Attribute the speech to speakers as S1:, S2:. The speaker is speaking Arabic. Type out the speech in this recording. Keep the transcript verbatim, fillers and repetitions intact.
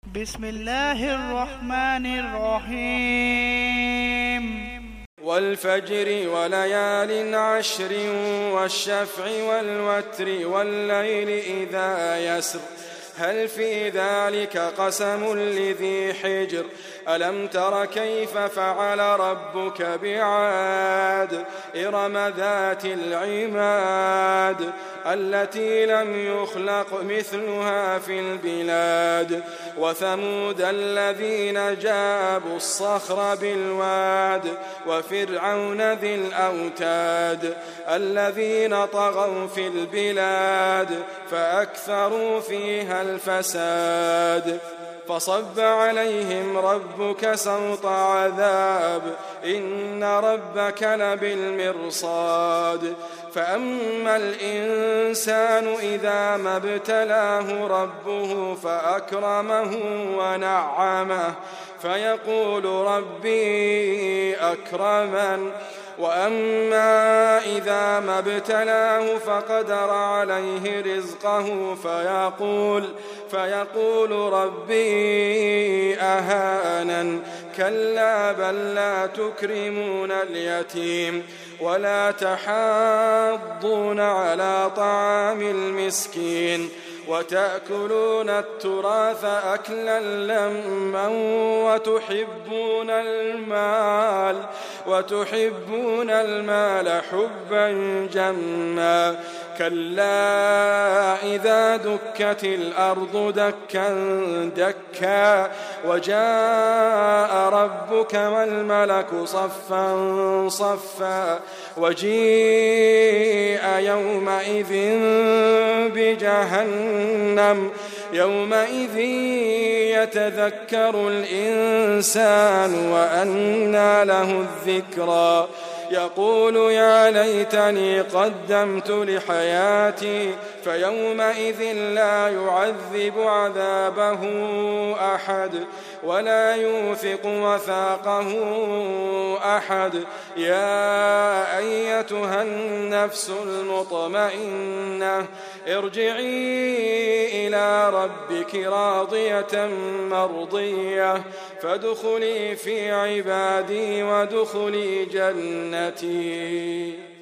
S1: بسم الله الرحمن الرحيم
S2: والفجر وليال عشر والشفع والوتر والليل إذا يسر هل في ذلك قسم لذي حجر ألم تر كيف فعل ربك بعاد إرم ذات العماد التي لم يخلق مثلها في البلاد وثمود الذين جابوا الصخر بالواد وفرعون ذي الأوتاد الذين طغوا في البلاد فأكثروا فيها الفساد فصب عليهم ربك سوط عذاب إن ربك لبالمرصاد فأما الإنسان إذا ما ابتلاه ربه فأكرمه ونعمه فيقول ربي أكرمن وأما إذا ما ابتلاه فقدر عليه رزقه فيقول فيقول ربي أهانن كلا بل لا تكرمون اليتيم ولا تحاضون على طعام المسكين وتأكلون التراث أكلا لما وتحبون المال وتحبون المال حبا جما كلا إذا دكت الأرض دكا دكا وجاء ربك والملك صفا صفا وجيء يومئذ بجهنم يومئذ يتذكر الإنسان وأنى له الذكرى يقول يا ليتني قدمت لحياتي فيومئذ لا يعذب عذابه أحد ولا يوثق وثاقه أحد يا أيتها النفس المطمئنة ارجعي إلى ربك راضية مرضية فادخلي في عبادي وادخلي جنتي.